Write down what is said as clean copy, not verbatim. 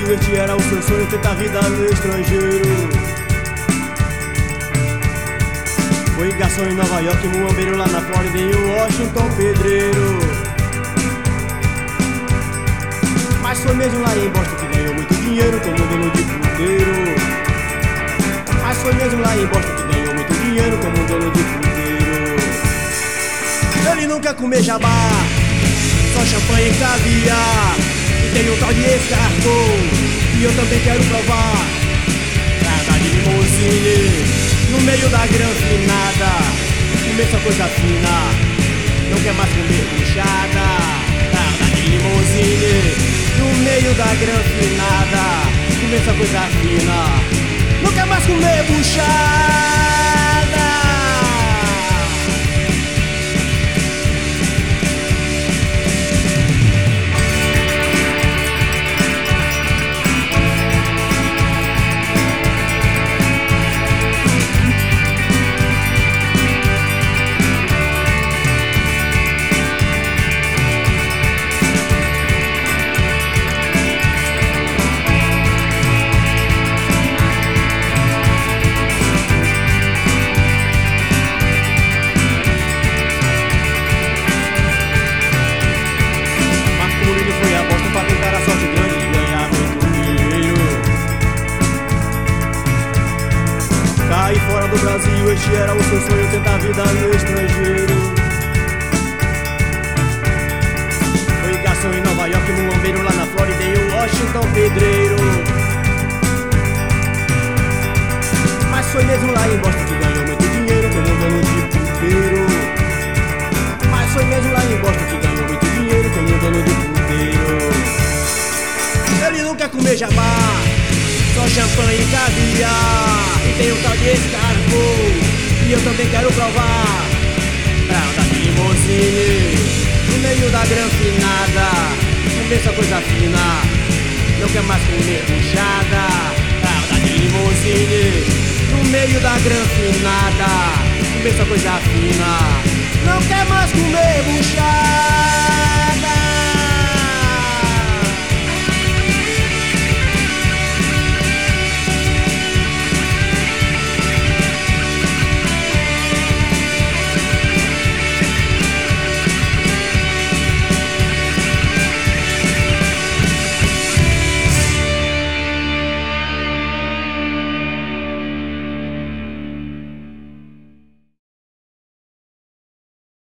Brasil, este era o seu sonho, tentar vida no estrangeiro. Foi garçom em Nova York, muambeiro lá na Flórida, em Washington, pedreiro. Mas foi mesmo lá em Boston que ganhou muito dinheiro como dono de puteiro. Mas foi mesmo lá em Boston que ganhou muito dinheiro como dono de puteiro. Ele não quer comer jabá, só champanhe e caviar. E tem um tal de escargot, e eu também quero provar. Nada de limousine no meio da granfinada, comer só coisa fina, não quer mais comer buchada. Nada de limousine no meio da granfinada, comer só coisa fina, não quer mais comer buchada. Aí fora do Brasil, este era o seu sonho, tentar vida no estrangeiro. Foi garçom em Nova York, muambeiro lá na Flórida, em Washington, pedreiro. Mas foi mesmo lá em Boston que ganhou muito dinheiro como dono de puteiro. Mas foi mesmo lá em Boston que ganhou muito dinheiro como dono de puteiro. Ele não quer comer jabá, só champanhe e caviar. E tem um tal de escargot, e eu também quero provar. Fralda de limousine no meio da granfinada, comer só coisa fina, não quer mais comer buchada. Fralda de limousine no meio da granfinada, comer só coisa fina, não quer mais comer